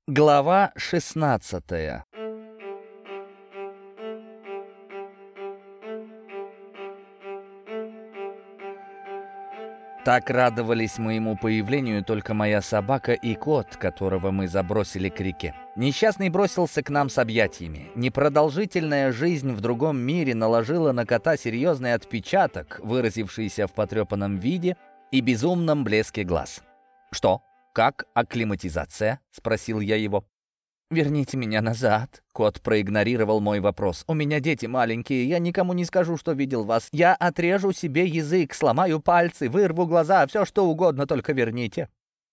Глава 16. Так радовались моему появлению только моя собака и кот, которого мы забросили к реке. Несчастный бросился к нам с объятиями. Непродолжительная жизнь в другом мире наложила на кота серьезный отпечаток, выразившийся в потрепанном виде и безумном блеске глаз. «Что? Как акклиматизация?» — спросил я его. «Верните меня назад». Кот проигнорировал мой вопрос. «У меня дети маленькие, я никому не скажу, что видел вас. Я отрежу себе язык, сломаю пальцы, вырву глаза, все что угодно, только верните».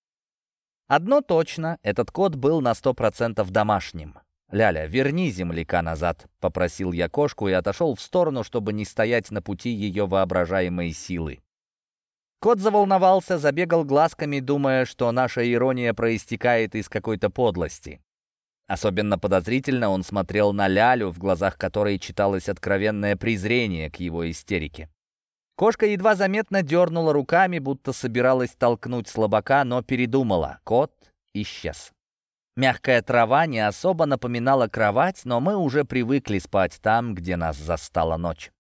Одно точно, этот кот был на 100% домашним. «Ляля, верни земляка назад», — попросил я кошку и отошел в сторону, чтобы не стоять на пути ее воображаемой силы. Кот заволновался, забегал глазками, думая, что наша ирония проистекает из какой-то подлости. Особенно подозрительно он смотрел на Лялю, в глазах которой читалось откровенное презрение к его истерике. Кошка едва заметно дернула руками, будто собиралась толкнуть слабака, но передумала. Кот исчез. Мягкая трава не особо напоминала кровать, но мы уже привыкли спать там, где нас застала ночь.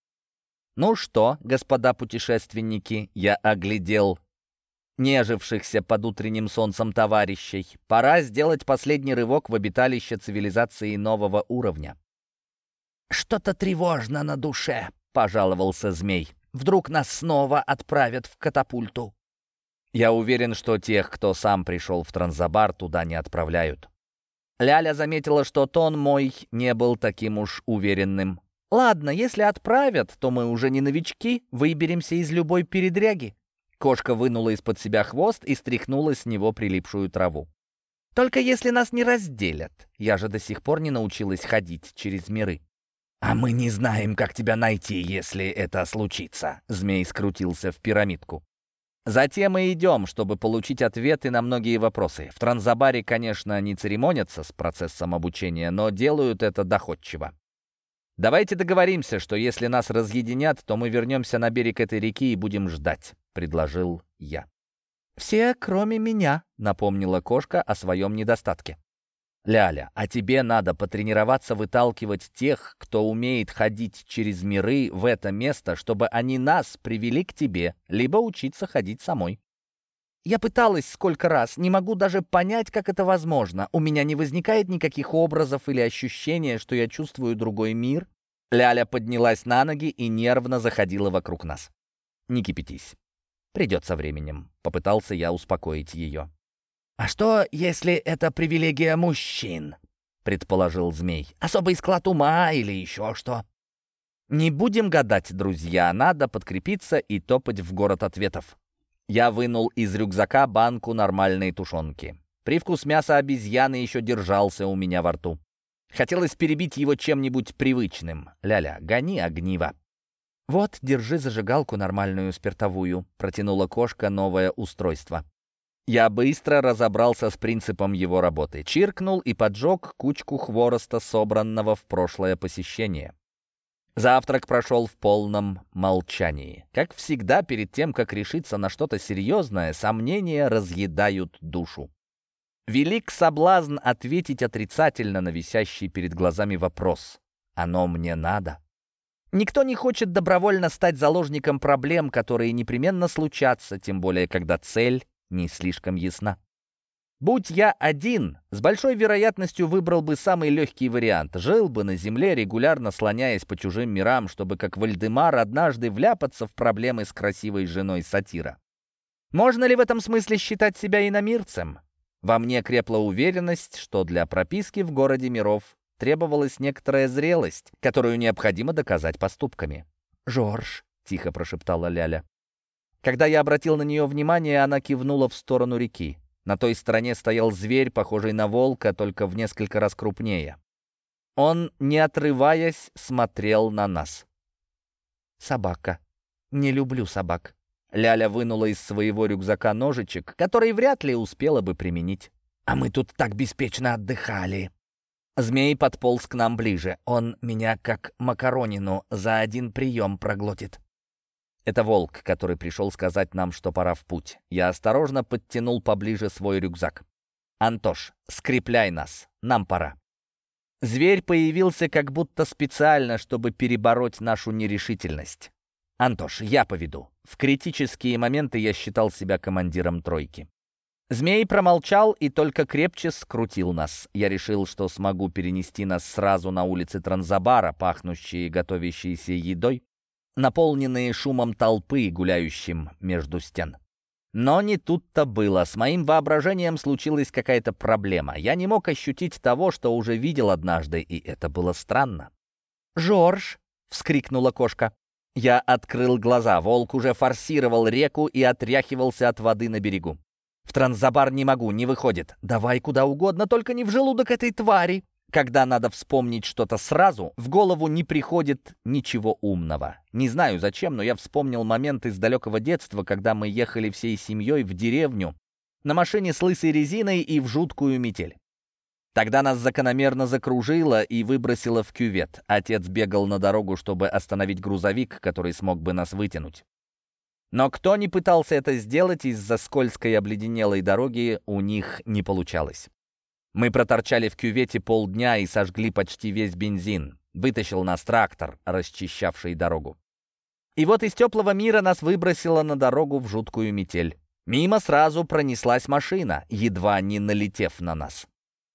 «Ну что, господа путешественники», — я оглядел нежившихся под утренним солнцем товарищей, пора сделать последний рывок в обиталище цивилизации нового уровня. «Что-то тревожно на душе», — пожаловался змей. «Вдруг нас снова отправят в катапульту?» Я уверен, что тех, кто сам пришел в Транзабар, туда не отправляют. Ляля заметила, что тон мой не был таким уж уверенным. «Ладно, если отправят, то мы уже не новички, выберемся из любой передряги». Кошка вынула из-под себя хвост и стряхнула с него прилипшую траву. «Только если нас не разделят. Я же до сих пор не научилась ходить через миры». «А мы не знаем, как тебя найти, если это случится», — змей скрутился в пирамидку. «Затем мы идем, чтобы получить ответы на многие вопросы. В Транзабаре, конечно, не церемонятся с процессом обучения, но делают это доходчиво. Давайте договоримся, что если нас разъединят, то мы вернемся на берег этой реки и будем ждать», — предложил я. «Все, кроме меня», — напомнила кошка о своем недостатке. «Ляля, а тебе надо потренироваться выталкивать тех, кто умеет ходить через миры в это место, чтобы они нас привели к тебе, либо учиться ходить самой». «Я пыталась сколько раз, не могу даже понять, как это возможно. У меня не возникает никаких образов или ощущения, что я чувствую другой мир». Ляля поднялась на ноги и нервно заходила вокруг нас. «Не кипятись. Придет со временем», — попытался я успокоить ее. «А что, если это привилегия мужчин?» — предположил змей. «Особый склад ума или еще что?» «Не будем гадать, друзья. Надо подкрепиться и топать в город ответов». Я вынул из рюкзака банку нормальной тушенки. Привкус мяса обезьяны еще держался у меня во рту. Хотелось перебить его чем-нибудь привычным. «Ляля, гони огниво». «Вот, держи зажигалку нормальную спиртовую», — протянула кошка новое устройство. Я быстро разобрался с принципом его работы. Чиркнул и поджег кучку хвороста, собранного в прошлое посещение. Завтрак прошел в полном молчании. Как всегда, перед тем, как решиться на что-то серьезное, сомнения разъедают душу. Велик соблазн ответить отрицательно на висящий перед глазами вопрос. «Оно мне надо?» Никто не хочет добровольно стать заложником проблем, которые непременно случатся, тем более, когда цель не слишком ясна. Будь я один, с большой вероятностью выбрал бы самый легкий вариант. Жил бы на земле, регулярно слоняясь по чужим мирам, чтобы, как Вальдемар, однажды вляпаться в проблемы с красивой женой сатира. Можно ли в этом смысле считать себя иномирцем? Во мне крепла уверенность, что для прописки в городе миров требовалась некоторая зрелость, которую необходимо доказать поступками. «Жорж», — тихо прошептала Ляля. Когда я обратил на нее внимание, она кивнула в сторону реки. На той стороне стоял зверь, похожий на волка, только в несколько раз крупнее. Он, не отрываясь, смотрел на нас. «Собака. Не люблю собак». Ляля вынула из своего рюкзака ножичек, который вряд ли успела бы применить. «А мы тут так беспечно отдыхали». Змей подполз к нам ближе. Он меня, как макаронину, за один прием проглотит. Это волк, который пришел сказать нам, что пора в путь. Я осторожно подтянул поближе свой рюкзак. «Антош, скрепляй нас, нам пора». Зверь появился как будто специально, чтобы перебороть нашу нерешительность. «Антош, я поведу». В критические моменты я считал себя командиром тройки. Змей промолчал и только крепче скрутил нас. Я решил, что смогу перенести нас сразу на улицы Транзабара, пахнущие готовящейся едой, наполненные шумом толпы, гуляющим между стен. Но не тут-то было. С моим воображением случилась какая-то проблема. Я не мог ощутить того, что уже видел однажды, и это было странно. «Жорж!» — вскрикнула кошка. Я открыл глаза. Волк уже форсировал реку и отряхивался от воды на берегу. «В Транзабар не могу, не выходит. Давай куда угодно, только не в желудок этой твари». Когда надо вспомнить что-то сразу, в голову не приходит ничего умного. Не знаю зачем, но я вспомнил момент из далекого детства, когда мы ехали всей семьей в деревню на машине с лысой резиной и в жуткую метель. Тогда нас закономерно закружило и выбросило в кювет. Отец бегал на дорогу, чтобы остановить грузовик, который смог бы нас вытянуть. Но кто не пытался это сделать, из-за скользкой обледенелой дороги у них не получалось. Мы проторчали в кювете полдня и сожгли почти весь бензин. Вытащил нас трактор, расчищавший дорогу. И вот из теплого мира нас выбросило на дорогу в жуткую метель. Мимо сразу пронеслась машина, едва не налетев на нас.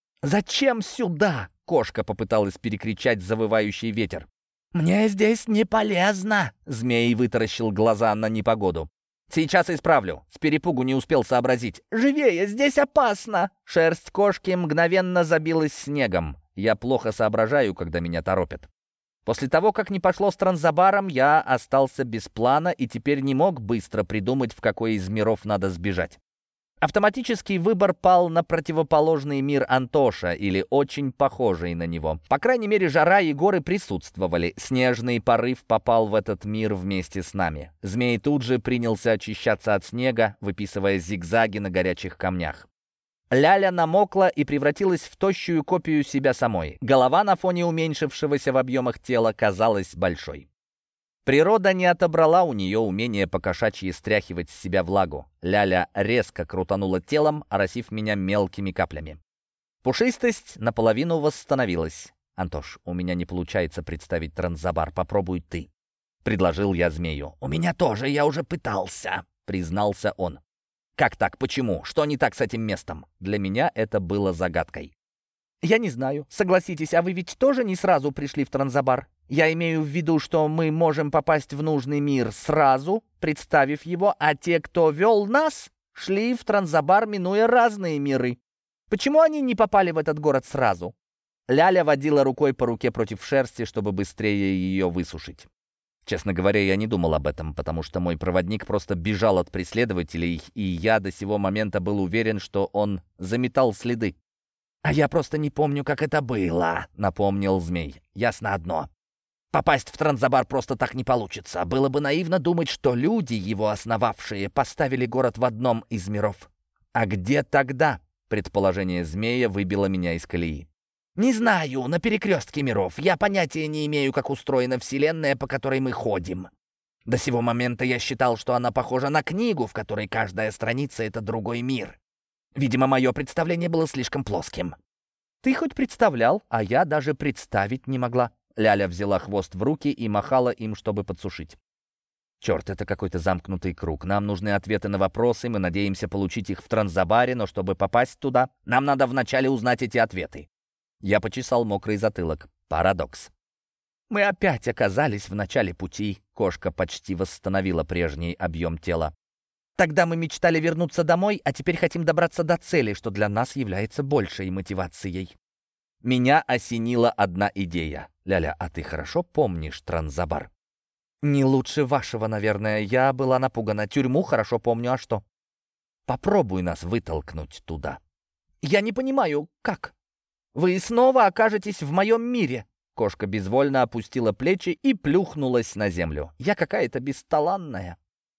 «Зачем сюда?» — кошка попыталась перекричать завывающий ветер. «Мне здесь не полезно!» — змей вытаращил глаза на непогоду. «Сейчас исправлю». С перепугу не успел сообразить. «Живее, здесь опасно!» Шерсть кошки мгновенно забилась снегом. Я плохо соображаю, когда меня торопят. После того, как не пошло с Транзабаром, я остался без плана и теперь не мог быстро придумать, в какой из миров надо сбежать. Автоматический выбор пал на противоположный мир Антоша, или очень похожий на него. По крайней мере, жара и горы присутствовали. Снежный порыв попал в этот мир вместе с нами. Змей тут же принялся очищаться от снега, выписывая зигзаги на горячих камнях. Ляля намокла и превратилась в тощую копию себя самой. Голова на фоне уменьшившегося в объемах тела казалась большой. Природа не отобрала у нее умение покошачьи стряхивать с себя влагу. Ляля резко крутанула телом, оросив меня мелкими каплями. Пушистость наполовину восстановилась. «Антош, у меня не получается представить Транзабар, попробуй ты», — предложил я змею. «У меня тоже, я уже пытался», — признался он. «Как так? Почему? Что не так с этим местом?» Для меня это было загадкой. «Я не знаю. Согласитесь, а вы ведь тоже не сразу пришли в Транзабар? Я имею в виду, что мы можем попасть в нужный мир сразу, представив его, а те, кто вел нас, шли в Транзабар, минуя разные миры. Почему они не попали в этот город сразу?» Ляля водила рукой по руке против шерсти, чтобы быстрее ее высушить. Честно говоря, я не думал об этом, потому что мой проводник просто бежал от преследователей, и я до сего момента был уверен, что он заметал следы. «А я просто не помню, как это было», — напомнил змей. «Ясно одно. Попасть в Транзабар просто так не получится. Было бы наивно думать, что люди, его основавшие, поставили город в одном из миров». «А где тогда?» — предположение змея выбило меня из колеи. «Не знаю, на перекрестке миров. Я понятия не имею, как устроена Вселенная, по которой мы ходим. До сего момента я считал, что она похожа на книгу, в которой каждая страница — это другой мир. Видимо, мое представление было слишком плоским». «Ты хоть представлял, а я даже представить не могла». Ляля взяла хвост в руки и махала им, чтобы подсушить. «Черт, это какой-то замкнутый круг. Нам нужны ответы на вопросы, мы надеемся получить их в Транзабаре, но чтобы попасть туда, нам надо вначале узнать эти ответы». Я почесал мокрый затылок. Парадокс. «Мы опять оказались в начале пути». Кошка почти восстановила прежний объем тела. «Тогда мы мечтали вернуться домой, а теперь хотим добраться до цели, что для нас является большей мотивацией». Меня осенила одна идея. «Ляля, а ты хорошо помнишь Транзабар?» «Не лучше вашего, наверное. Я была напугана. Тюрьму хорошо помню, а что?» «Попробуй нас вытолкнуть туда». «Я не понимаю, как? Вы снова окажетесь в моем мире». Кошка безвольно опустила плечи и плюхнулась на землю. «Я какая-то бесталанная».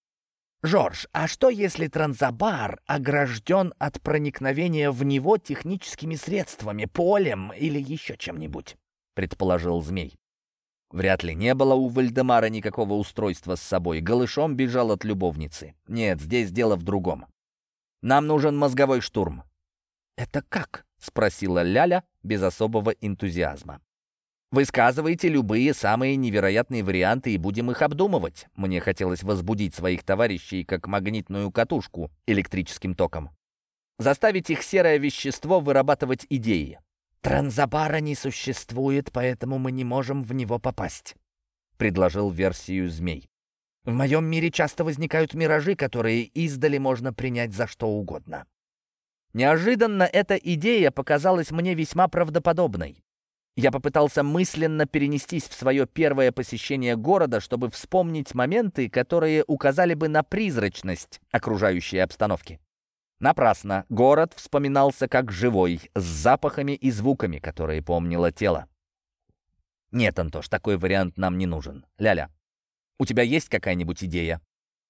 «Жорж, а что если Транзабар огражден от проникновения в него техническими средствами, полем или еще чем-нибудь?» — предположил змей. Вряд ли. Не было у Вальдемара никакого устройства с собой. Голышом бежал от любовницы. Нет, здесь дело в другом. Нам нужен мозговой штурм. «Это как?» — спросила Ляля без особого энтузиазма. «Высказывайте любые самые невероятные варианты и будем их обдумывать». Мне хотелось возбудить своих товарищей как магнитную катушку электрическим током. Заставить их серое вещество вырабатывать идеи. «Транзабара не существует, поэтому мы не можем в него попасть», — предложил версию змей. «В моем мире часто возникают миражи, которые издали можно принять за что угодно». Неожиданно эта идея показалась мне весьма правдоподобной. Я попытался мысленно перенестись в свое первое посещение города, чтобы вспомнить моменты, которые указали бы на призрачность окружающей обстановки. Напрасно. Город вспоминался как живой, с запахами и звуками, которые помнило тело. Нет, Антош, такой вариант нам не нужен. Ляля, у тебя есть какая-нибудь идея?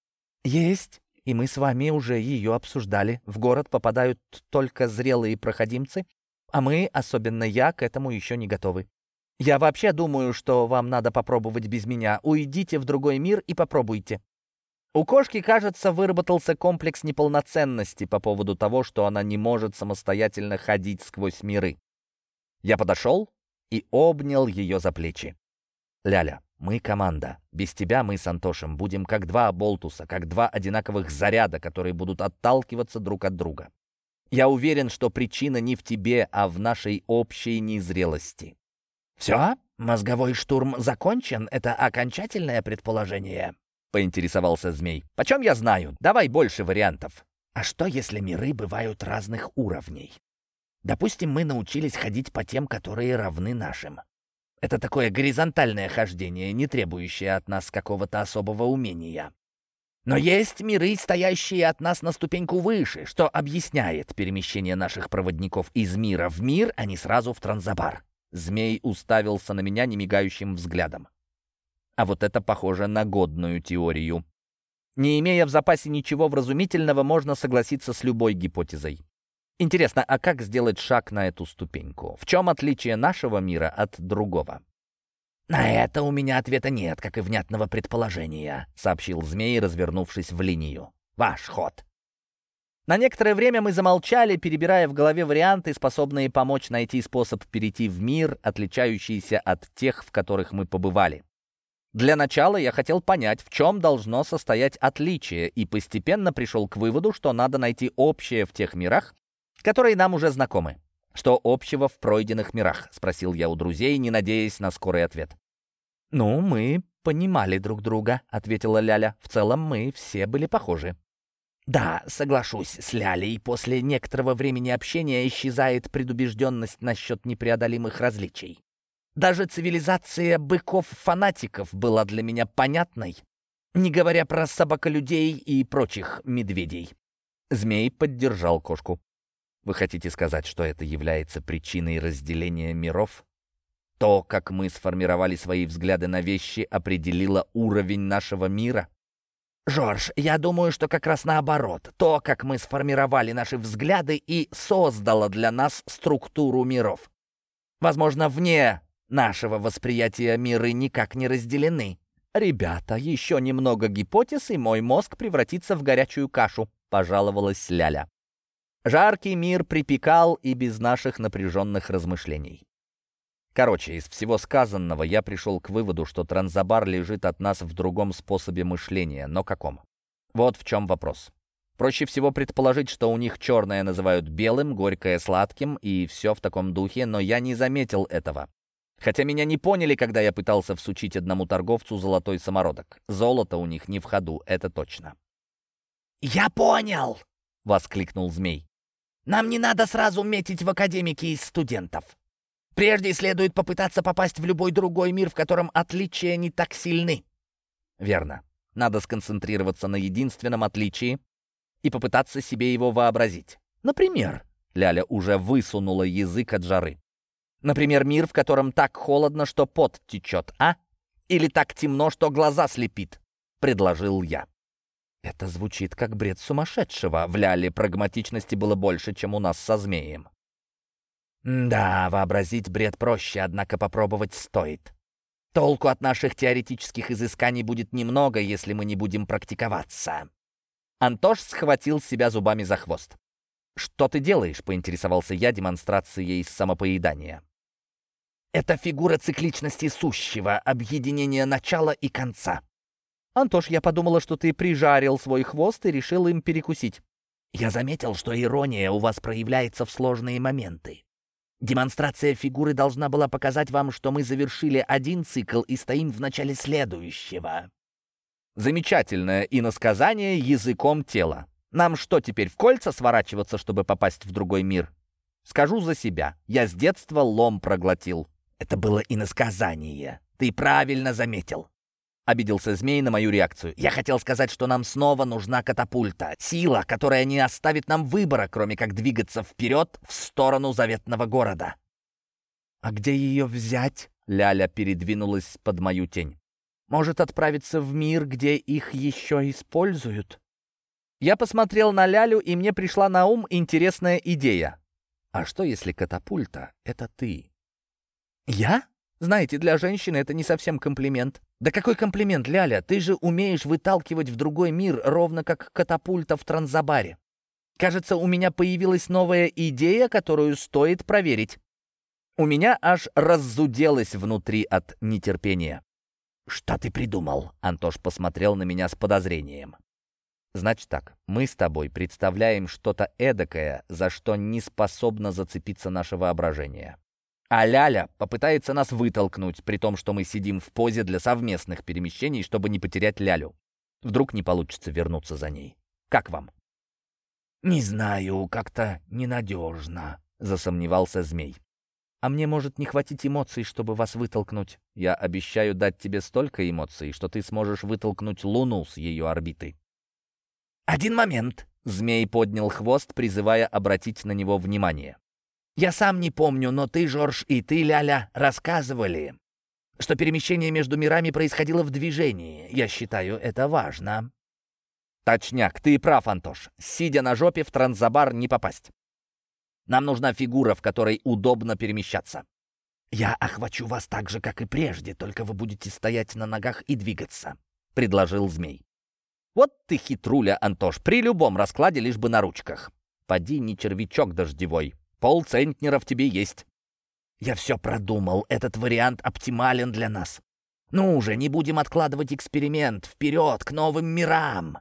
Есть, и мы с вами уже ее обсуждали. В город попадают только зрелые проходимцы, а мы, особенно я, к этому еще не готовы. Я вообще думаю, что вам надо попробовать без меня. Уйдите в другой мир и попробуйте. У кошки, кажется, выработался комплекс неполноценности по поводу того, что она не может самостоятельно ходить сквозь миры. Я подошел и обнял ее за плечи. «Ляля, мы команда. Без тебя мы с Антошем будем как два оболтуса, как два одинаковых заряда, которые будут отталкиваться друг от друга. Я уверен, что причина не в тебе, а в нашей общей незрелости». «Все? Мозговой штурм закончен? Это окончательное предположение?» — поинтересовался змей. «Почем я знаю? Давай больше вариантов». «А что, если миры бывают разных уровней? Допустим, мы научились ходить по тем, которые равны нашим. Это такое горизонтальное хождение, не требующее от нас какого-то особого умения. Но есть миры, стоящие от нас на ступеньку выше, что объясняет перемещение наших проводников из мира в мир, а не сразу в Транзабар». Змей уставился на меня немигающим взглядом. А вот это похоже на годную теорию. Не имея в запасе ничего вразумительного, можно согласиться с любой гипотезой. Интересно, а как сделать шаг на эту ступеньку? В чем отличие нашего мира от другого? «На это у меня ответа нет, как и внятного предположения», — сообщил змей, развернувшись в линию. «Ваш ход». На некоторое время мы замолчали, перебирая в голове варианты, способные помочь найти способ перейти в мир, отличающийся от тех, в которых мы побывали. Для начала я хотел понять, в чем должно состоять отличие, и постепенно пришел к выводу, что надо найти общее в тех мирах, которые нам уже знакомы. «Что общего в пройденных мирах?» — спросил я у друзей, не надеясь на скорый ответ. «Ну, мы понимали друг друга», — ответила Ляля. «В целом мы все были похожи». «Да, соглашусь с Лялей, после некоторого времени общения исчезает предубежденность насчет непреодолимых различий. Даже цивилизация быков-фанатиков была для меня понятной, не говоря про собаколюдей и прочих медведей». Змей поддержал кошку. «Вы хотите сказать, что это является причиной разделения миров? То, как мы сформировали свои взгляды на вещи, определило уровень нашего мира?» «Жорж, я думаю, что как раз наоборот. То, как мы сформировали наши взгляды, и создало для нас структуру миров. Возможно, вне нашего восприятия миры никак не разделены». «Ребята, еще немного гипотез, и мой мозг превратится в горячую кашу», — пожаловалась Ляля. Жаркий мир припекал и без наших напряженных размышлений. Короче, из всего сказанного я пришел к выводу, что Транзабар лежит от нас в другом способе мышления, но каком? Вот в чем вопрос. Проще всего предположить, что у них черное называют белым, горькое сладким и все в таком духе, но я не заметил этого. Хотя меня не поняли, когда я пытался всучить одному торговцу золотой самородок. Золото у них не в ходу, это точно. «Я понял!» — воскликнул змей. «Нам не надо сразу метить в академики из студентов. Прежде следует попытаться попасть в любой другой мир, в котором отличия не так сильны». «Верно. Надо сконцентрироваться на единственном отличии и попытаться себе его вообразить. Например...» Ляля уже высунула язык от жары. «Например, мир, в котором так холодно, что пот течет, а? Или так темно, что глаза слепит?» — предложил я. Это звучит как бред сумасшедшего. В Ляле прагматичности было больше, чем у нас со змеем. «Да, вообразить бред проще, однако попробовать стоит. Толку от наших теоретических изысканий будет немного, если мы не будем практиковаться». Антош схватил себя зубами за хвост. «Что ты делаешь?» — поинтересовался я демонстрацией самопоедания. «Это фигура цикличности сущего, объединение начала и конца». «Антош, я подумала, что ты прижарил свой хвост и решил им перекусить». «Я заметил, что ирония у вас проявляется в сложные моменты. Демонстрация фигуры должна была показать вам, что мы завершили один цикл и стоим в начале следующего». Замечательное иносказание языком тела. Нам что, теперь в кольца сворачиваться, чтобы попасть в другой мир? Скажу за себя. Я с детства лом проглотил. Это было иносказание. Ты правильно заметил. Обиделся змей на мою реакцию. Я хотел сказать, что нам снова нужна катапульта. Сила, которая не оставит нам выбора, кроме как двигаться вперед в сторону заветного города. А где ее взять? Ляля передвинулась под мою тень. Может, отправиться в мир, где их еще используют? Я посмотрел на Лялю, и мне пришла на ум интересная идея. А что, если катапульта — это ты? Я? Знаете, для женщины это не совсем комплимент. Да какой комплимент, Ляля? Ты же умеешь выталкивать в другой мир, ровно как катапульта в Транзабаре. Кажется, у меня появилась новая идея, которую стоит проверить. У меня аж раззуделось внутри от нетерпения. «Что ты придумал?» — Антош посмотрел на меня с подозрением. «Значит так, мы с тобой представляем что-то эдакое, за что не способно зацепиться наше воображение. А Ляля попытается нас вытолкнуть, при том, что мы сидим в позе для совместных перемещений, чтобы не потерять Лялю. Вдруг не получится вернуться за ней. Как вам?» «Не знаю, как-то ненадежно», — засомневался змей. «А мне может не хватить эмоций, чтобы вас вытолкнуть. Я обещаю дать тебе столько эмоций, что ты сможешь вытолкнуть Луну с ее орбиты». «Один момент», — змей поднял хвост, призывая обратить на него внимание. «Я сам не помню, но ты, Жорж, и ты, Ляля, рассказывали, что перемещение между мирами происходило в движении. Я считаю, это важно». «Точняк, ты прав, Антош. Сидя на жопе, в Транзабар не попасть. Нам нужна фигура, в которой удобно перемещаться». «Я охвачу вас так же, как и прежде, только вы будете стоять на ногах и двигаться», — предложил змей. «Вот ты хитруля, Антош, при любом раскладе лишь бы на ручках. Поди не червячок дождевой, полцентнера в тебе есть». «Я все продумал, этот вариант оптимален для нас. Ну уже, не будем откладывать эксперимент, вперед, к новым мирам!»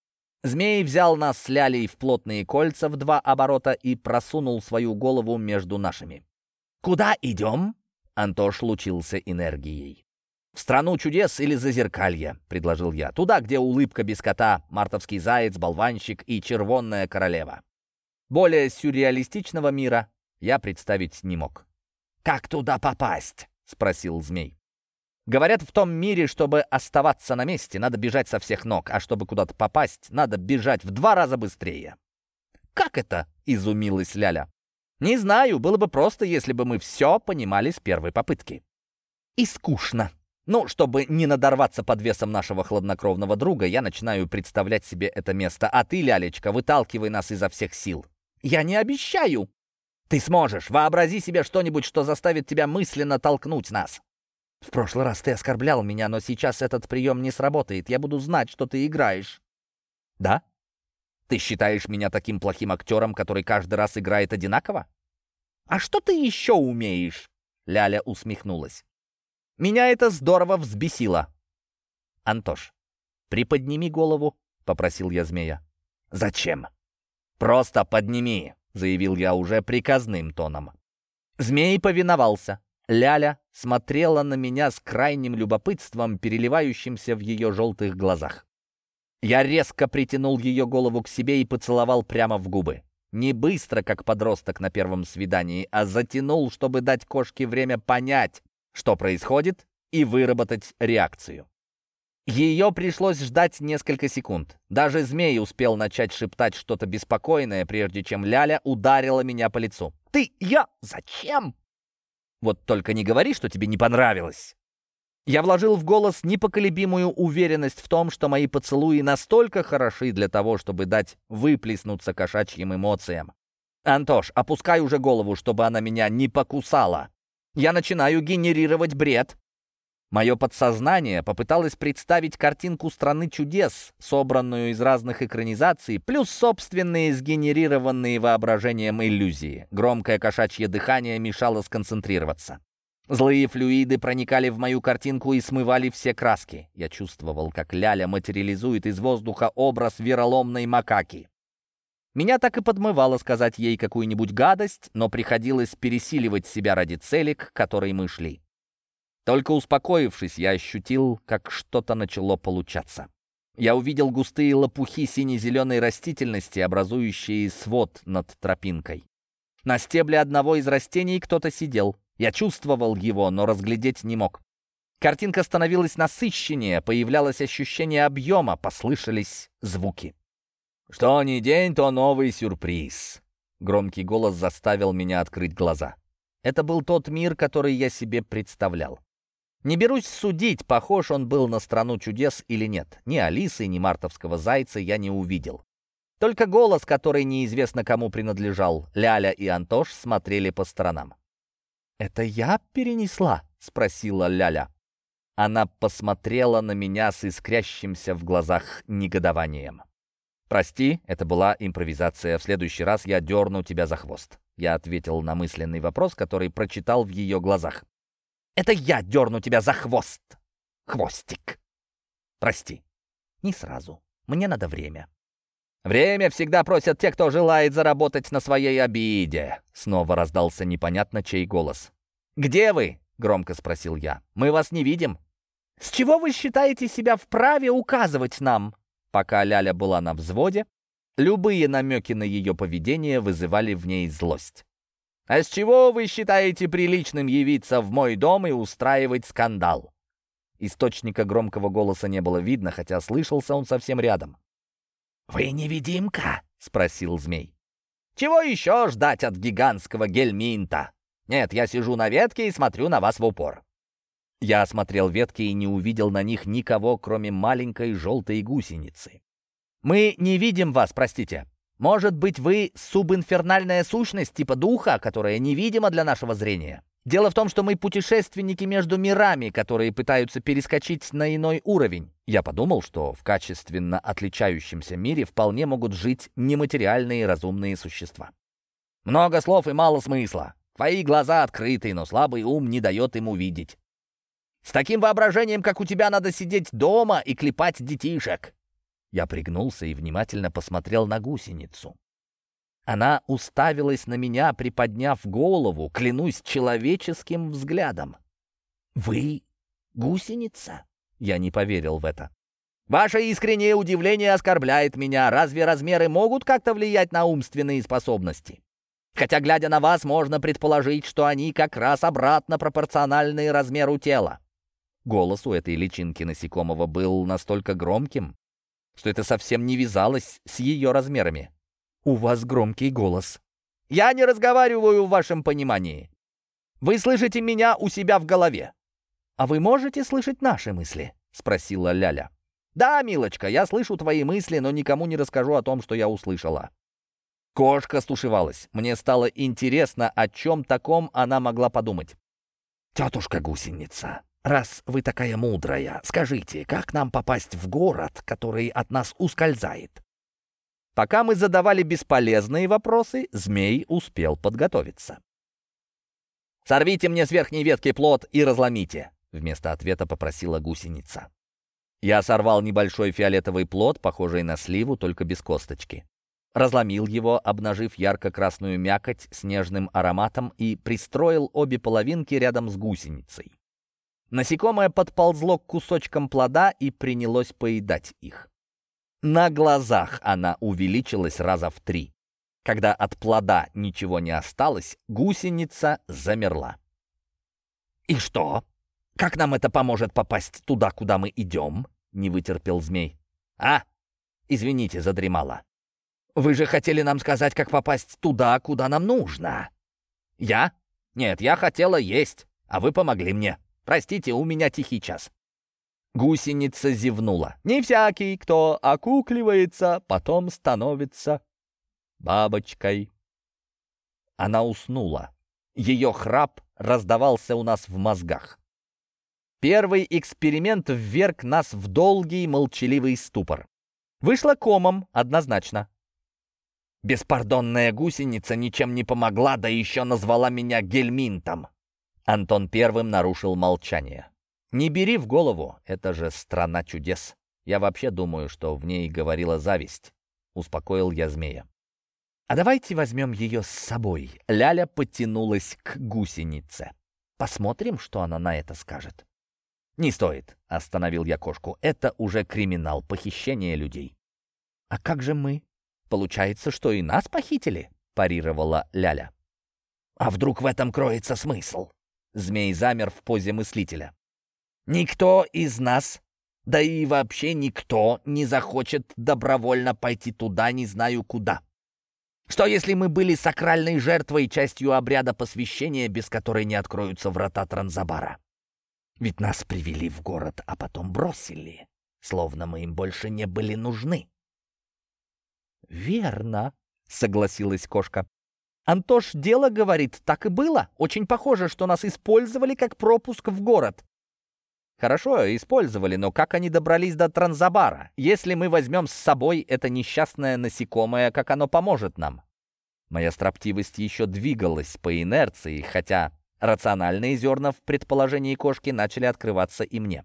Змей взял нас с Лялей в плотные кольца в 2 оборота и просунул свою голову между нашими. «Куда идем?» — Антош лучился энергией. «В страну чудес или зазеркалье», — предложил я. «Туда, где улыбка без кота, мартовский заяц, болванщик и червонная королева». Более сюрреалистичного мира я представить не мог. «Как туда попасть?» — спросил змей. «Говорят, в том мире, чтобы оставаться на месте, надо бежать со всех ног, а чтобы куда-то попасть, надо бежать в 2 раза быстрее». «Как это?» — изумилась Ляля. «Не знаю, было бы просто, если бы мы все понимали с первой попытки». «И скучно. Ну, чтобы не надорваться под весом нашего хладнокровного друга, я начинаю представлять себе это место, а ты, Лялечка, выталкивай нас изо всех сил». «Я не обещаю». «Ты сможешь. Вообрази себе что-нибудь, что заставит тебя мысленно толкнуть нас». «В прошлый раз ты оскорблял меня, но сейчас этот прием не сработает. Я буду знать, что ты играешь». «Да? Ты считаешь меня таким плохим актером, который каждый раз играет одинаково?» «А что ты еще умеешь?» Ляля усмехнулась. «Меня это здорово взбесило». «Антош, приподними голову», — попросил я змея. «Зачем?» «Просто подними», — заявил я уже приказным тоном. Змей повиновался. Ляля смотрела на меня с крайним любопытством, переливающимся в ее желтых глазах. Я резко притянул ее голову к себе и поцеловал прямо в губы. Не быстро, как подросток на первом свидании, а затянул, чтобы дать кошке время понять, что происходит, и выработать реакцию. Ее пришлось ждать несколько секунд. Даже змей успел начать шептать что-то беспокойное, прежде чем Ляля ударила меня по лицу. «Я? Зачем?» «Вот только не говори, что тебе не понравилось». Я вложил в голос непоколебимую уверенность в том, что мои поцелуи настолько хороши для того, чтобы дать выплеснуться кошачьим эмоциям. «Антош, опускай уже голову, чтобы она меня не покусала. Я начинаю генерировать бред». Мое подсознание попыталось представить картинку страны чудес, собранную из разных экранизаций, плюс собственные сгенерированные воображением иллюзии. Громкое кошачье дыхание мешало сконцентрироваться. Злые флюиды проникали в мою картинку и смывали все краски. Я чувствовал, как Ляля материализует из воздуха образ вероломной макаки. Меня так и подмывало сказать ей какую-нибудь гадость, но приходилось пересиливать себя ради цели, к которой мы шли. Только успокоившись, я ощутил, как что-то начало получаться. Я увидел густые лопухи сине-зеленой растительности, образующие свод над тропинкой. На стебле одного из растений кто-то сидел. Я чувствовал его, но разглядеть не мог. Картинка становилась насыщеннее, появлялось ощущение объема, послышались звуки. «Что ни день, то новый сюрприз!» Громкий голос заставил меня открыть глаза. Это был тот мир, который я себе представлял. Не берусь судить, похож он был на страну чудес или нет. Ни Алисы, ни мартовского зайца я не увидел. Только голос, который неизвестно кому принадлежал, Ляля и Антош смотрели по сторонам. «Это я перенесла?» — спросила Ляля. Она посмотрела на меня с искрящимся в глазах негодованием. «Прости, это была импровизация. В следующий раз я дерну тебя за хвост». Я ответил на мысленный вопрос, который прочитал в ее глазах. «Это я дерну тебя за хвост, хвостик. Прости, не сразу. Мне надо время». «Время всегда просят те, кто желает заработать на своей обиде», — снова раздался непонятно чей голос. «Где вы?» — громко спросил я. «Мы вас не видим». «С чего вы считаете себя вправе указывать нам?» Пока Ляля была на взводе, любые намеки на ее поведение вызывали в ней злость. «А с чего вы считаете приличным явиться в мой дом и устраивать скандал?» Источника громкого голоса не было видно, хотя слышался он совсем рядом. «Вы невидимка?» — спросил змей. «Чего еще ждать от гигантского гельминта? Нет, я сижу на ветке и смотрю на вас в упор». Я осмотрел ветки и не увидел на них никого, кроме маленькой желтой гусеницы. «Мы не видим вас, простите. Может быть, вы субинфернальная сущность типа духа, которая невидима для нашего зрения? Дело в том, что мы путешественники между мирами, которые пытаются перескочить на иной уровень. Я подумал, что в качественно отличающемся мире вполне могут жить нематериальные разумные существа. Много слов и мало смысла. Твои глаза открыты, но слабый ум не дает им увидеть. С таким воображением, как у тебя, надо сидеть дома и клепать детишек». Я пригнулся и внимательно посмотрел на гусеницу. Она уставилась на меня, приподняв голову, клянусь, человеческим взглядом. «Вы гусеница?» Я не поверил в это. «Ваше искреннее удивление оскорбляет меня. Разве размеры могут как-то влиять на умственные способности? Хотя, глядя на вас, можно предположить, что они как раз обратно пропорциональны размеру тела». Голос у этой личинки насекомого был настолько громким, что это совсем не вязалось с ее размерами. «У вас громкий голос». «Я не разговариваю в вашем понимании. Вы слышите меня у себя в голове». «А вы можете слышать наши мысли?» — спросила Ляля. «Да, милочка, я слышу твои мысли, но никому не расскажу о том, что я услышала». Кошка стушевалась. Мне стало интересно, о чем таком она могла подумать. «Тетушка-гусеница, раз вы такая мудрая, скажите, как нам попасть в город, который от нас ускользает?» Пока мы задавали бесполезные вопросы, змей успел подготовиться. «Сорвите мне с верхней ветки плод и разломите», — вместо ответа попросила гусеница. Я сорвал небольшой фиолетовый плод, похожий на сливу, только без косточки. Разломил его, обнажив ярко-красную мякоть с нежным ароматом, и пристроил обе половинки рядом с гусеницей. Насекомое подползло к кусочкам плода и принялось поедать их. На глазах она увеличилась раза в 3. Когда от плода ничего не осталось, гусеница замерла. «И что? Как нам это поможет попасть туда, куда мы идем?» — не вытерпел змей. «А? Извините, задремала. Вы же хотели нам сказать, как попасть туда, куда нам нужно». «Я? Нет, я хотела есть, а вы помогли мне. Простите, у меня тихий час». Гусеница зевнула. «Не всякий, кто окукливается, потом становится бабочкой». Она уснула. Ее храп раздавался у нас в мозгах. Первый эксперимент вверг нас в долгий молчаливый ступор. Вышло комом, однозначно. Беспардонная гусеница ничем не помогла, да еще назвала меня гельминтом. Антон первым нарушил молчание. «Не бери в голову, это же страна чудес. Я вообще думаю, что в ней говорила зависть», — успокоил я змея. «А давайте возьмем ее с собой». Ляля подтянулась к гусенице. «Посмотрим, что она на это скажет». «Не стоит», — остановил я кошку. «Это уже криминал, похищение людей». «А как же мы? Получается, что и нас похитили?» — парировала Ляля. «А вдруг в этом кроется смысл?» Змей замер в позе мыслителя. «Никто из нас, да и вообще никто, не захочет добровольно пойти туда, не знаю куда. Что если мы были сакральной жертвой, частью обряда посвящения, без которой не откроются врата Транзабара? Ведь нас привели в город, а потом бросили, словно мы им больше не были нужны». «Верно», — согласилась кошка. «Антош дело говорит, так и было. Очень похоже, что нас использовали как пропуск в город». «Хорошо, использовали, но как они добрались до Транзабара? Если мы возьмем с собой это несчастное насекомое, как оно поможет нам?» Моя строптивость еще двигалась по инерции, хотя рациональные зерна в предположении кошки начали открываться и мне.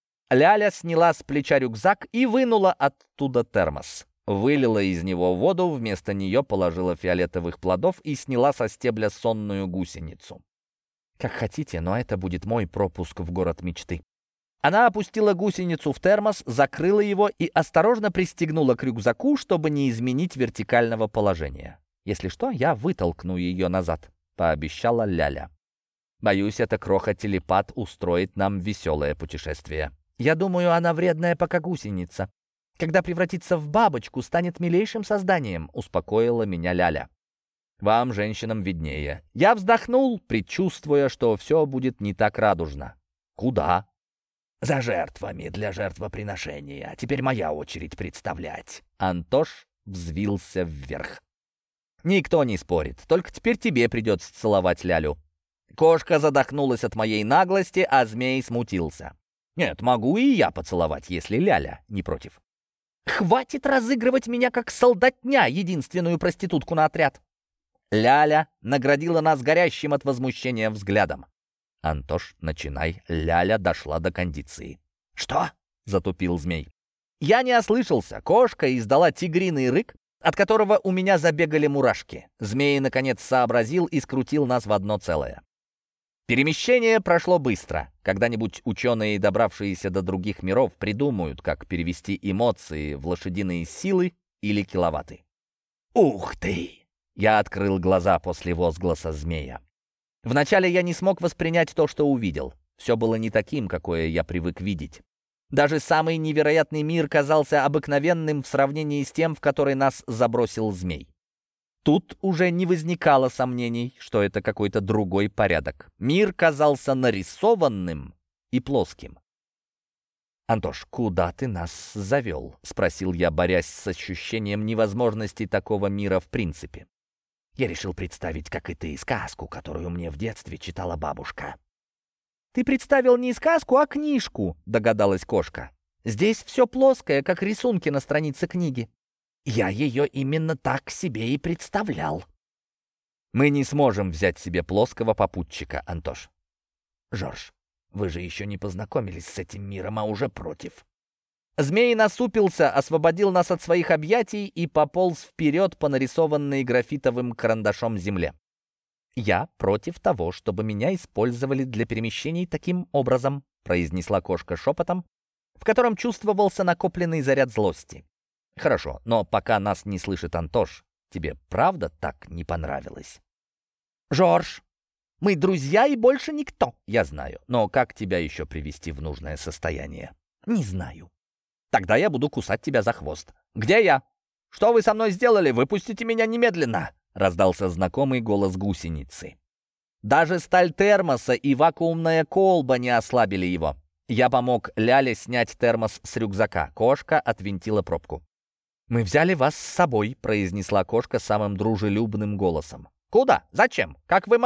Ляля сняла с плеча рюкзак и вынула оттуда термос. Вылила из него воду, вместо нее положила фиолетовых плодов и сняла со стебля сонную гусеницу. «Как хотите, но это будет мой пропуск в город мечты». Она опустила гусеницу в термос, закрыла его и осторожно пристегнула к рюкзаку, чтобы не изменить вертикального положения. «Если что, я вытолкну ее назад», — пообещала Ляля. «Боюсь, эта кроха-телепат устроит нам веселое путешествие. Я думаю, она вредная пока гусеница. Когда превратится в бабочку, станет милейшим созданием», — успокоила меня Ляля. «Вам, женщинам, виднее». Я вздохнул, предчувствуя, что все будет не так радужно. «Куда?» «За жертвами для жертвоприношения. Теперь моя очередь представлять». Антош взвился вверх. «Никто не спорит, только теперь тебе придется целовать Лялю». Кошка задохнулась от моей наглости, а змей смутился. «Нет, могу и я поцеловать, если Ляля не против». «Хватит разыгрывать меня как солдатня, единственную проститутку на отряд!» Ляля наградила нас горящим от возмущения взглядом. «Антош, начинай». Ляля дошла до кондиции. «Что?» — затупил змей. Я не ослышался. Кошка издала тигриный рык, от которого у меня забегали мурашки. Змей, наконец, сообразил и скрутил нас в одно целое. Перемещение прошло быстро. Когда-нибудь ученые, добравшиеся до других миров, придумают, как перевести эмоции в лошадиные силы или киловатты. «Ух ты!» Я открыл глаза после возгласа змея. Вначале я не смог воспринять то, что увидел. Все было не таким, какое я привык видеть. Даже самый невероятный мир казался обыкновенным в сравнении с тем, в который нас забросил змей. Тут уже не возникало сомнений, что это какой-то другой порядок. Мир казался нарисованным и плоским. «Антош, куда ты нас завел?» — спросил я, борясь с ощущением невозможности такого мира в принципе. «Я решил представить, как и ты, сказку, которую мне в детстве читала бабушка». «Ты представил не сказку, а книжку», — догадалась кошка. «Здесь все плоское, как рисунки на странице книги». «Я ее именно так себе и представлял». «Мы не сможем взять себе плоского попутчика, Антош». «Жорж, вы же еще не познакомились с этим миром, а уже против». Змей насупился, освободил нас от своих объятий и пополз вперед по нарисованной графитовым карандашом земле. «Я против того, чтобы меня использовали для перемещений таким образом», произнесла кошка шепотом, в котором чувствовался накопленный заряд злости. «Хорошо, но пока нас не слышит Антош, тебе правда так не понравилось?» «Жорж, мы друзья и больше никто». «Я знаю, но как тебя еще привести в нужное состояние?» «Не знаю». «Тогда я буду кусать тебя за хвост». «Где я? Что вы со мной сделали? Выпустите меня немедленно!» Раздался знакомый голос гусеницы. Даже сталь термоса и вакуумная колба не ослабили его. Я помог Ляле снять термос с рюкзака. Кошка отвинтила пробку. «Мы взяли вас с собой», — произнесла кошка самым дружелюбным голосом. «Куда? Зачем? Как вы могли?»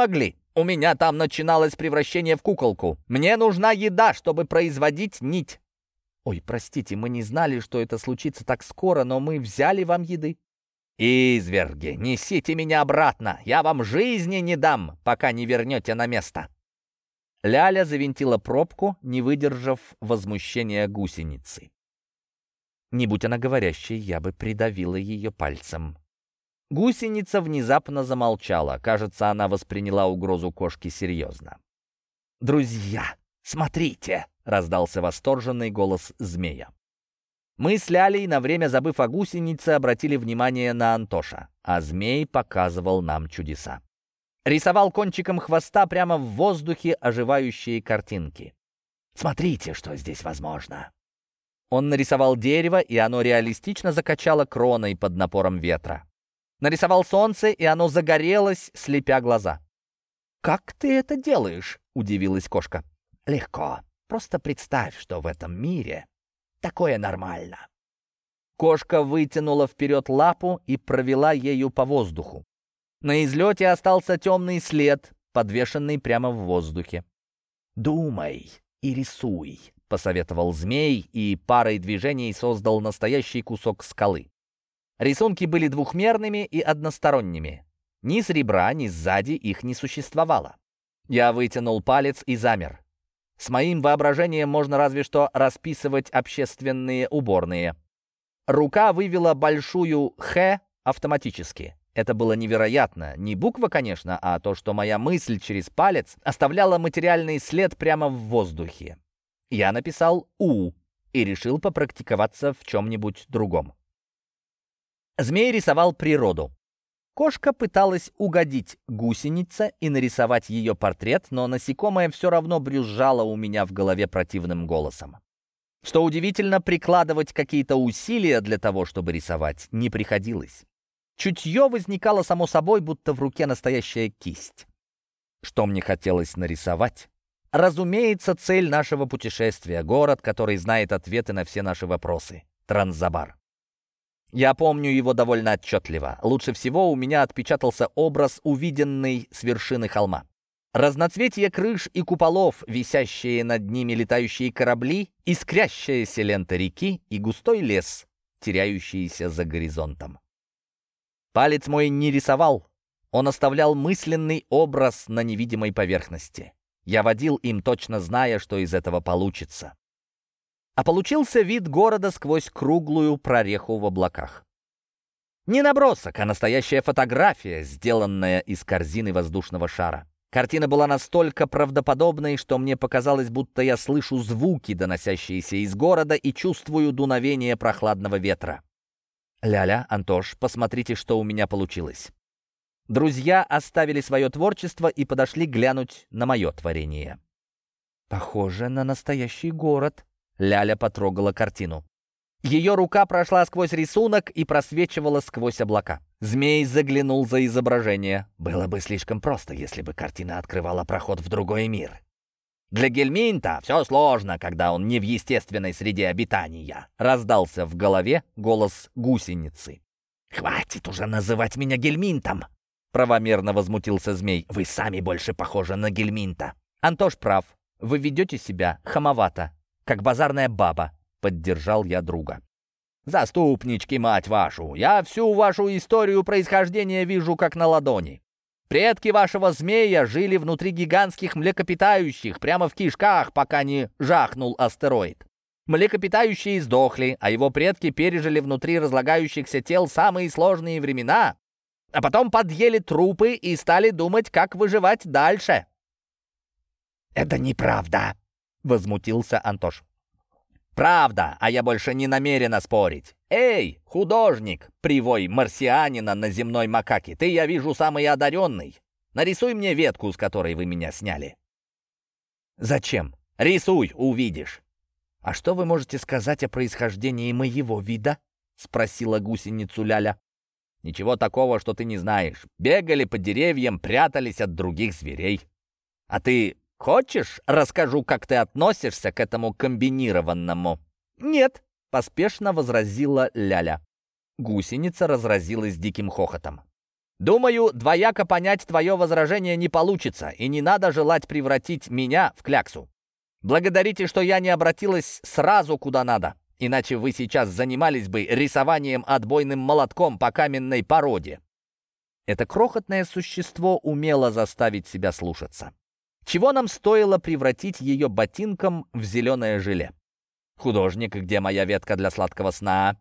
У меня там начиналось превращение в куколку. Мне нужна еда, чтобы производить нить». «Ой, простите, мы не знали, что это случится так скоро, но мы взяли вам еды». «Изверги, несите меня обратно! Я вам жизни не дам, пока не вернете на место!» Ляля завинтила пробку, не выдержав возмущения гусеницы. Не будь она говорящей, я бы придавила ее пальцем. Гусеница внезапно замолчала. Кажется, она восприняла угрозу кошки серьезно. «Друзья, смотрите!» — раздался восторженный голос змея. Мы с Лялей, на время забыв о гусенице, обратили внимание на Антоша, а змей показывал нам чудеса. Рисовал кончиком хвоста прямо в воздухе оживающие картинки. «Смотрите, что здесь возможно!» Он нарисовал дерево, и оно реалистично закачало кроной под напором ветра. Нарисовал солнце, и оно загорелось, слепя глаза. «Как ты это делаешь?» — удивилась кошка. «Легко. Просто представь, что в этом мире такое нормально». Кошка вытянула вперед лапу и провела ею по воздуху. На излете остался темный след, подвешенный прямо в воздухе. «Думай и рисуй», — посоветовал змей, и парой движений создал настоящий кусок скалы. Рисунки были двухмерными и односторонними. Ни с ребра, ни сзади их не существовало. Я вытянул палец и замер. С моим воображением можно разве что расписывать общественные уборные. Рука вывела большую «Х» автоматически. Это было невероятно. Не буква, конечно, а то, что моя мысль через палец оставляла материальный след прямо в воздухе. Я написал «У» и решил попрактиковаться в чем-нибудь другом. Змей рисовал природу. Кошка пыталась угодить гусенице и нарисовать ее портрет, но насекомое все равно брюзжало у меня в голове противным голосом. Что удивительно, прикладывать какие-то усилия для того, чтобы рисовать, не приходилось. Чутье возникало само собой, будто в руке настоящая кисть. Что мне хотелось нарисовать? Разумеется, цель нашего путешествия — город, который знает ответы на все наши вопросы — Транзабар. Я помню его довольно отчетливо. Лучше всего у меня отпечатался образ, увиденный с вершины холма. Разноцветие крыш и куполов, висящие над ними летающие корабли, искрящаяся лента реки и густой лес, теряющийся за горизонтом. Палец мой не рисовал, он оставлял мысленный образ на невидимой поверхности. Я водил им, точно зная, что из этого получится. А получился вид города сквозь круглую прореху в облаках. Не набросок, а настоящая фотография, сделанная из корзины воздушного шара. Картина была настолько правдоподобной, что мне показалось, будто я слышу звуки, доносящиеся из города, и чувствую дуновение прохладного ветра. «Ляля, Антош, посмотрите, что у меня получилось». Друзья оставили свое творчество и подошли глянуть на мое творение. «Похоже на настоящий город», — Ляля потрогала картину. Ее рука прошла сквозь рисунок и просвечивала сквозь облака. Змей заглянул за изображение. Было бы слишком просто, если бы картина открывала проход в другой мир. «Для Гельминта все сложно, когда он не в естественной среде обитания», — раздался в голове голос гусеницы. «Хватит уже называть меня Гельминтом!» — правомерно возмутился змей. «Вы сами больше похожи на Гельминта». «Антош прав. Вы ведете себя хамовато, как базарная баба», — поддержал я друга. «Заступнички, мать вашу! Я всю вашу историю происхождения вижу как на ладони. Предки вашего змея жили внутри гигантских млекопитающих, прямо в кишках, пока не жахнул астероид. Млекопитающие сдохли, а его предки пережили внутри разлагающихся тел самые сложные времена, а потом подъели трупы и стали думать, как выживать дальше». «Это неправда», — возмутился Антош. «Правда, а я больше не намерена спорить. Эй, художник, привой марсианина на земной макаке, ты, я вижу, самый одаренный. Нарисуй мне ветку, с которой вы меня сняли». «Зачем?» «Рисуй, увидишь». «А что вы можете сказать о происхождении моего вида?» — спросила гусеницу Ляля. «Ничего такого, что ты не знаешь. Бегали по деревьям, прятались от других зверей. А ты хочешь, расскажу, как ты относишься к этому комбинированному?» «Нет», — поспешно возразила Ляля. Гусеница разразилась диким хохотом. Думаю, двояко понять твое возражение не получится, и не надо желать превратить меня в кляксу. Благодарите, что я не обратилась сразу куда надо, иначе вы сейчас занимались бы рисованием отбойным молотком по каменной породе». Это крохотное существо умело заставить себя слушаться. Чего нам стоило превратить ее ботинком в зеленое желе? «Художник, где моя ветка для сладкого сна?»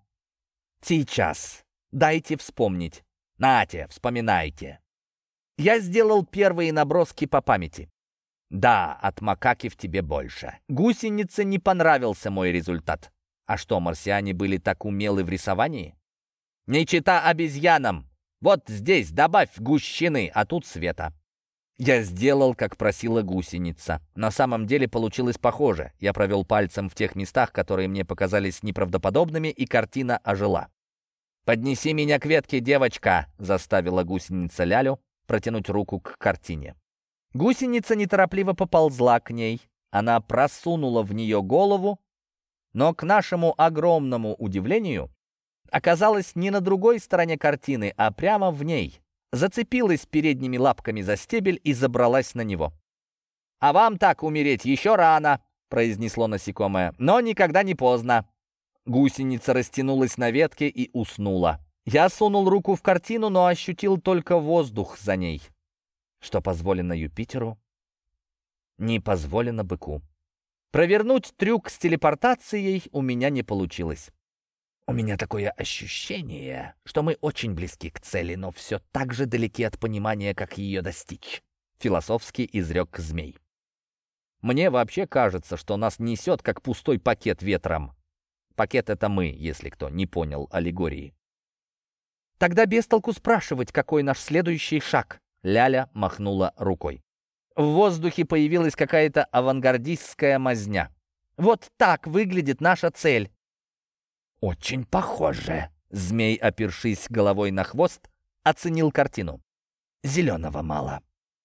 «Сейчас. Дайте вспомнить. Нате, вспоминайте». Я сделал первые наброски по памяти. Да, от макаки в тебе больше. Гусенице не понравился мой результат. А что, марсиане были так умелы в рисовании? Не чита обезьянам. Вот здесь добавь гущины, а тут света. Я сделал, как просила гусеница. На самом деле получилось похоже. Я провел пальцем в тех местах, которые мне показались неправдоподобными, и картина ожила. «Поднеси меня к ветке, девочка!» — заставила гусеница Лялю протянуть руку к картине. Гусеница неторопливо поползла к ней. Она просунула в нее голову, но, к нашему огромному удивлению, оказалась не на другой стороне картины, а прямо в ней. Зацепилась передними лапками за стебель и забралась на него. «А вам так умереть еще рано!» — произнесло насекомое. «Но никогда не поздно!» Гусеница растянулась на ветке и уснула. Я сунул руку в картину, но ощутил только воздух за ней. Что позволено Юпитеру, не позволено быку. Провернуть трюк с телепортацией у меня не получилось. «У меня такое ощущение, что мы очень близки к цели, но все так же далеки от понимания, как ее достичь», — философски изрек змей. «Мне вообще кажется, что нас несет, как пустой пакет ветром. Пакет — это мы, если кто не понял аллегории». «Тогда без толку спрашивать, какой наш следующий шаг», — Ляля махнула рукой. В воздухе появилась какая-то авангардистская мазня. «Вот так выглядит наша цель». «Очень похоже», — змей, опершись головой на хвост, оценил картину. «Зеленого мало».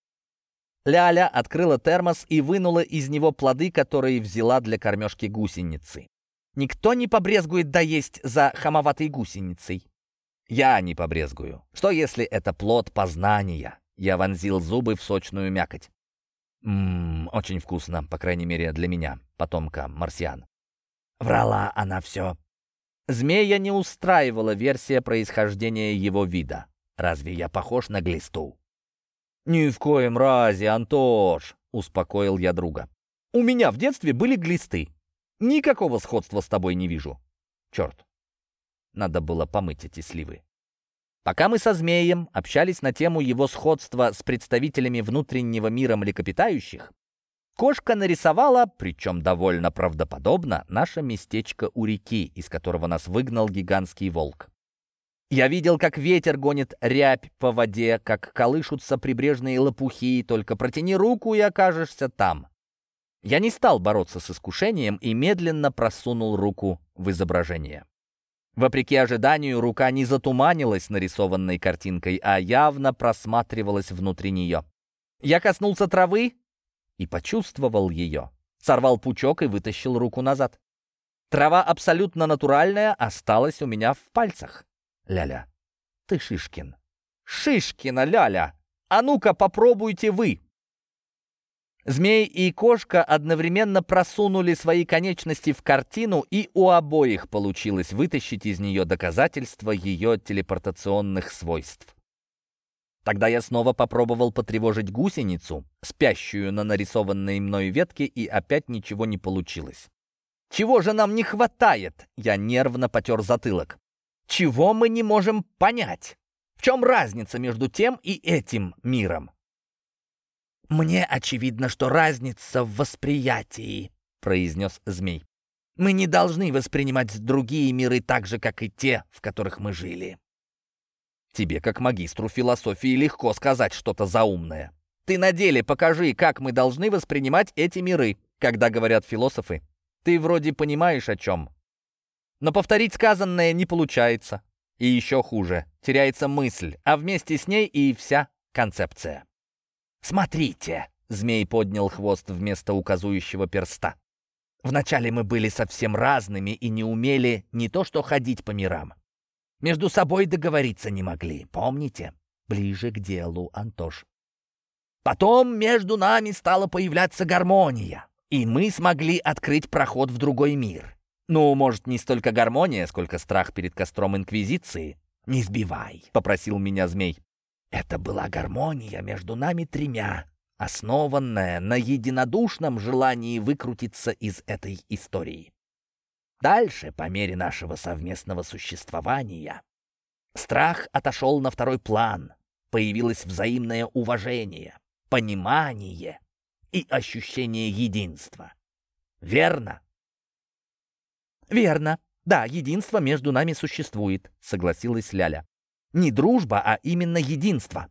Ляля открыла термос и вынула из него плоды, которые взяла для кормежки гусеницы. «Никто не побрезгует доесть за хамоватой гусеницей». «Я не побрезгую. Что, если это плод познания?» Я вонзил зубы в сочную мякоть. Очень вкусно, по крайней мере для меня, потомка марсиан». Врала она все. Змея не устраивала версия происхождения его вида. «Разве я похож на глисту?» «Ни в коем разе, Антош!» — успокоил я друга. «У меня в детстве были глисты. Никакого сходства с тобой не вижу». Черт, надо было помыть эти сливы. Пока мы со змеем общались на тему его сходства с представителями внутреннего мира млекопитающих, кошка нарисовала, причем довольно правдоподобно, наше местечко у реки, из которого нас выгнал гигантский волк. Я видел, как ветер гонит рябь по воде, как колышутся прибрежные лопухи, только протяни руку и окажешься там. Я не стал бороться с искушением и медленно просунул руку в изображение. Вопреки ожиданию, рука не затуманилась нарисованной картинкой, а явно просматривалась внутри нее. Я коснулся травы и почувствовал ее. Сорвал пучок и вытащил руку назад. Трава абсолютно натуральная осталась у меня в пальцах. «Ляля, ты Шишкин». «Шишкина, Ляля! А ну-ка попробуйте вы!» Змей и кошка одновременно просунули свои конечности в картину, и у обоих получилось вытащить из нее доказательства ее телепортационных свойств. Тогда я снова попробовал потревожить гусеницу, спящую на нарисованной мной ветке, и опять ничего не получилось. «Чего же нам не хватает?» Я нервно потер затылок. «Чего мы не можем понять? В чем разница между тем и этим миром?» «Мне очевидно, что разница в восприятии», — произнес змей. «Мы не должны воспринимать другие миры так же, как и те, в которых мы жили». «Тебе, как магистру философии, легко сказать что-то заумное. Ты на деле покажи, как мы должны воспринимать эти миры, когда говорят философы. Ты вроде понимаешь, о чем. Но повторить сказанное не получается. И еще хуже, теряется мысль, а вместе с ней и вся концепция». «Смотрите!» — змей поднял хвост вместо указующего перста. «Вначале мы были совсем разными и не умели не то что ходить по мирам. Между собой договориться не могли, помните? ближе к делу, Антош. Потом между нами стала появляться гармония, и мы смогли открыть проход в другой мир. Ну, может, не столько гармония, сколько страх перед костром Инквизиции. «Не сбивай», — попросил меня змей. «Это была гармония между нами тремя, основанная на единодушном желании выкрутиться из этой истории. Дальше, по мере нашего совместного существования, страх отошел на второй план, появилось взаимное уважение, понимание и ощущение единства. Верно?» «Верно. Да, единство между нами существует», — согласилась Ляля. «Не дружба, а именно единство».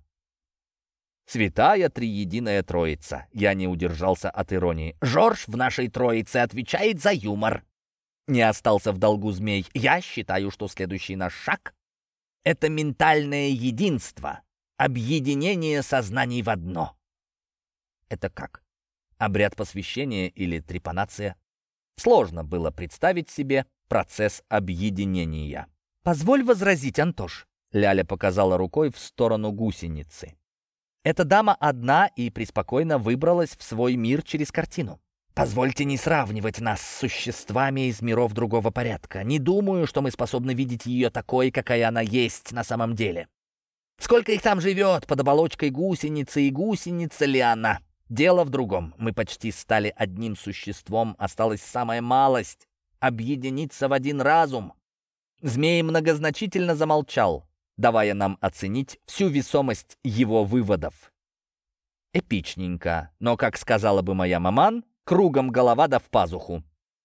«Святая Триединая Троица», — я не удержался от иронии. «Жорж в нашей Троице отвечает за юмор». Не остался в долгу змей. «Я считаю, что следующий наш шаг — это ментальное единство, объединение сознаний в одно». «Это как? Обряд посвящения или трепанация?» Сложно было представить себе процесс объединения. «Позволь возразить, Антош», — Ляля показала рукой в сторону гусеницы. «Эта дама одна и преспокойно выбралась в свой мир через картину. Позвольте не сравнивать нас с существами из миров другого порядка. Не думаю, что мы способны видеть ее такой, какая она есть на самом деле. Сколько их там живет под оболочкой гусеницы, и гусеница ли она? Дело в другом. Мы почти стали одним существом, осталась самая малость — объединиться в один разум». Змей многозначительно замолчал, давая нам оценить всю весомость его выводов. Эпичненько, но, как сказала бы моя маман, кругом голова да в пазуху.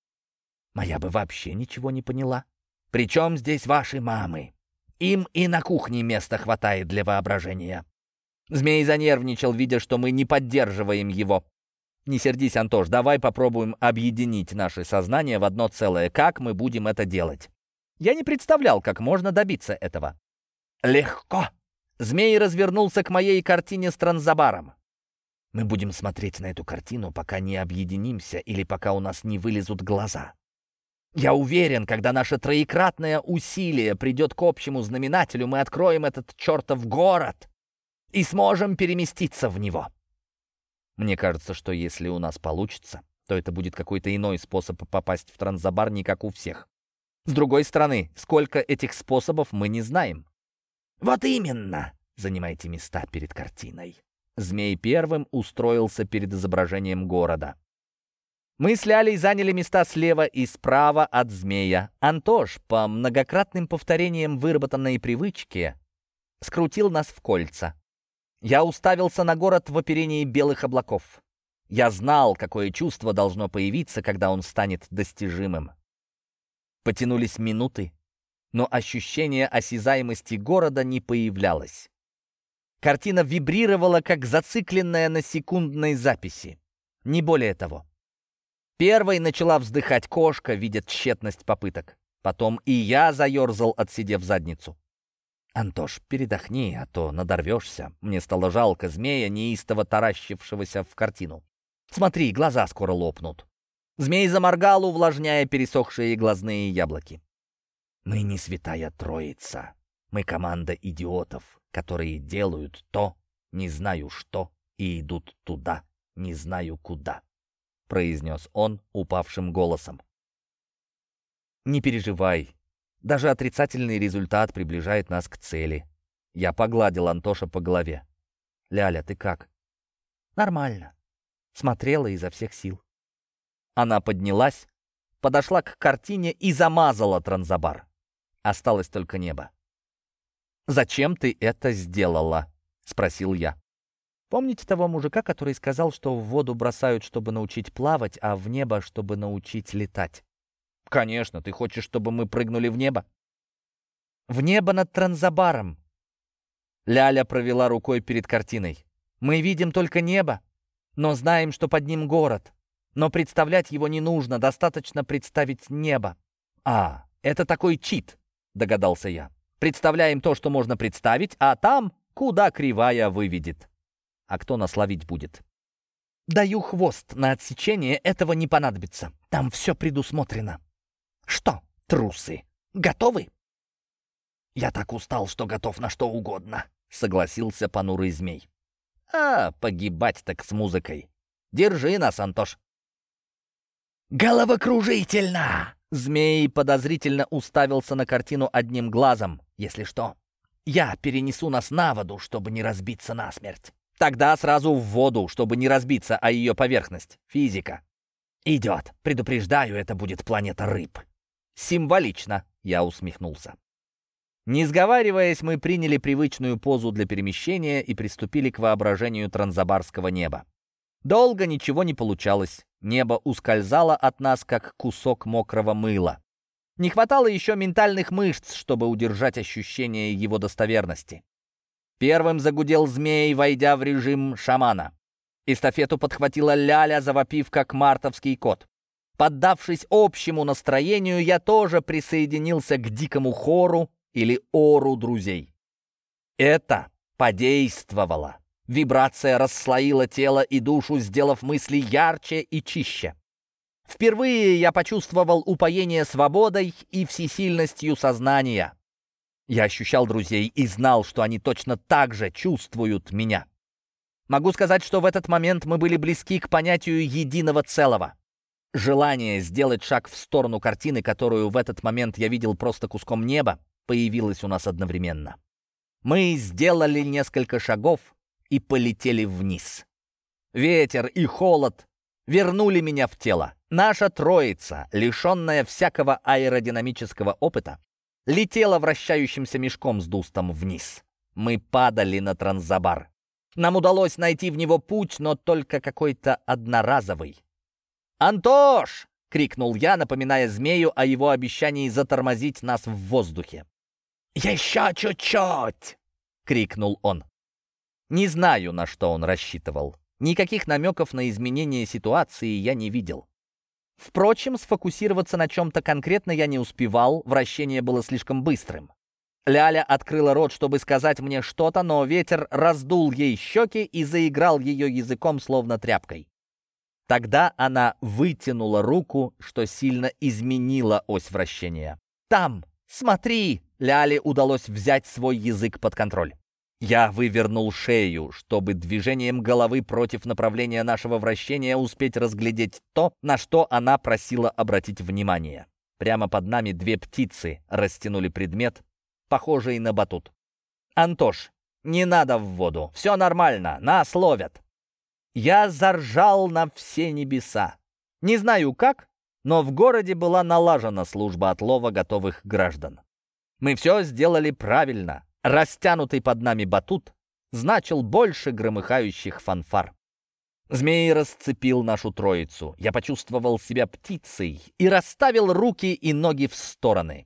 Моя бы вообще ничего не поняла. «Причем здесь ваши мамы? Им и на кухне места хватает для воображения». Змей занервничал, видя, что мы не поддерживаем его. «Не сердись, Антош, давай попробуем объединить наши сознания в одно целое. Как мы будем это делать?» Я не представлял, как можно добиться этого. «Легко!» Змей развернулся к моей картине с Транзабаром. «Мы будем смотреть на эту картину, пока не объединимся или пока у нас не вылезут глаза. Я уверен, когда наше троекратное усилие придет к общему знаменателю, мы откроем этот чертов город и сможем переместиться в него. Мне кажется, что если у нас получится, то это будет какой-то иной способ попасть в Транзабар, не как у всех. С другой стороны, сколько этих способов мы не знаем». «Вот именно! Занимайте места перед картиной». Змей первым устроился перед изображением города. Мы с Лялей заняли места слева и справа от змея. Антош, по многократным повторениям выработанной привычки, скрутил нас в кольца. Я уставился на город в оперении белых облаков. Я знал, какое чувство должно появиться, когда он станет достижимым. Потянулись минуты, но ощущение осязаемости города не появлялось. Картина вибрировала, как зацикленная на секундной записи. Не более того. Первой начала вздыхать кошка, видя тщетность попыток. Потом и я заерзал, отсидев задницу. «Антош, передохни, а то надорвешься». Мне стало жалко змея, неистово таращившегося в картину. «Смотри, глаза скоро лопнут». Змей заморгал, увлажняя пересохшие глазные яблоки. «Мы не святая троица. Мы команда идиотов, которые делают то, не знаю что, и идут туда, не знаю куда», — произнес он упавшим голосом. «Не переживай. Даже отрицательный результат приближает нас к цели». Я погладил Антоша по голове. «Ляля, ты как?» «Нормально». Смотрела изо всех сил. Она поднялась, подошла к картине и замазала Транзабар. Осталось только небо. «Зачем ты это сделала?» — спросил я. «Помните того мужика, который сказал, что в воду бросают, чтобы научить плавать, а в небо, чтобы научить летать?» «Конечно, ты хочешь, чтобы мы прыгнули в небо?» «В небо над Транзабаром». Ляля провела рукой перед картиной. «Мы видим только небо, но знаем, что под ним город. Но представлять его не нужно, достаточно представить небо». «А, это такой чит», — догадался я. «Представляем то, что можно представить, а там, куда кривая выведет. А кто нас ловить будет?» «Даю хвост на отсечение, этого не понадобится. Там все предусмотрено». «Что, трусы, готовы?» «Я так устал, что готов на что угодно». согласился понурый змей. «А, погибать так с музыкой. Держи нас, Антош». «Головокружительно!» Змей подозрительно уставился на картину одним глазом. «Если что, я перенесу нас на воду, чтобы не разбиться насмерть». «Тогда сразу в воду, чтобы не разбиться о ее поверхность. Физика». «Идет. Предупреждаю, это будет планета рыб». «Символично», — я усмехнулся. Не сговариваясь, мы приняли привычную позу для перемещения и приступили к воображению транзабарского неба. Долго ничего не получалось. Небо ускользало от нас, как кусок мокрого мыла. Не хватало еще ментальных мышц, чтобы удержать ощущение его достоверности. Первым загудел змей, войдя в режим шамана. Эстафету подхватила Ляля, завопив, как мартовский кот. Поддавшись общему настроению, я тоже присоединился к дикому хору или ору друзей. Это подействовало. Вибрация расслоила тело и душу, сделав мысли ярче и чище. Впервые я почувствовал упоение свободой и всесильностью сознания. Я ощущал друзей и знал, что они точно так же чувствуют меня. Могу сказать, что в этот момент мы были близки к понятию единого целого. Желание сделать шаг в сторону картины, которую в этот момент я видел просто куском неба, появилось у нас одновременно. Мы сделали несколько шагов и полетели вниз. Ветер и холод вернули меня в тело. Наша троица, лишенная всякого аэродинамического опыта, летела вращающимся мешком с дустом вниз. Мы падали на Транзабар. Нам удалось найти в него путь, но только какой-то одноразовый. «Антош!» — крикнул я, напоминая змею о его обещании затормозить нас в воздухе. «Еще чуть-чуть!» — крикнул он. Не знаю, на что он рассчитывал. Никаких намеков на изменение ситуации я не видел. Впрочем, сфокусироваться на чем-то конкретно я не успевал, вращение было слишком быстрым. Ляля открыла рот, чтобы сказать мне что-то, но ветер раздул ей щеки и заиграл ее языком, словно тряпкой. Тогда она вытянула руку, что сильно изменило ось вращения. «Там! Смотри!» Ляле удалось взять свой язык под контроль. Я вывернул шею, чтобы движением головы против направления нашего вращения успеть разглядеть то, на что она просила обратить внимание. Прямо под нами две птицы растянули предмет, похожий на батут. «Антош, не надо в воду, все нормально, нас ловят!» Я заржал на все небеса. Не знаю как, но в городе была налажена служба отлова готовых граждан. Мы все сделали правильно. Растянутый под нами батут значил больше громыхающих фанфар. Змей расцепил нашу троицу. Я почувствовал себя птицей и расставил руки и ноги в стороны.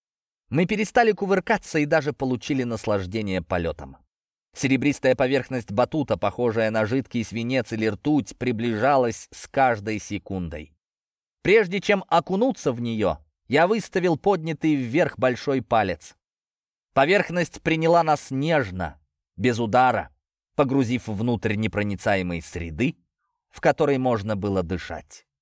Мы перестали кувыркаться и даже получили наслаждение полетом. Серебристая поверхность батута, похожая на жидкий свинец или ртуть, приближалась с каждой секундой. Прежде чем окунуться в нее, я выставил поднятый вверх большой палец. Поверхность приняла нас нежно, без удара, погрузив внутрь непроницаемой среды, в которой можно было дышать.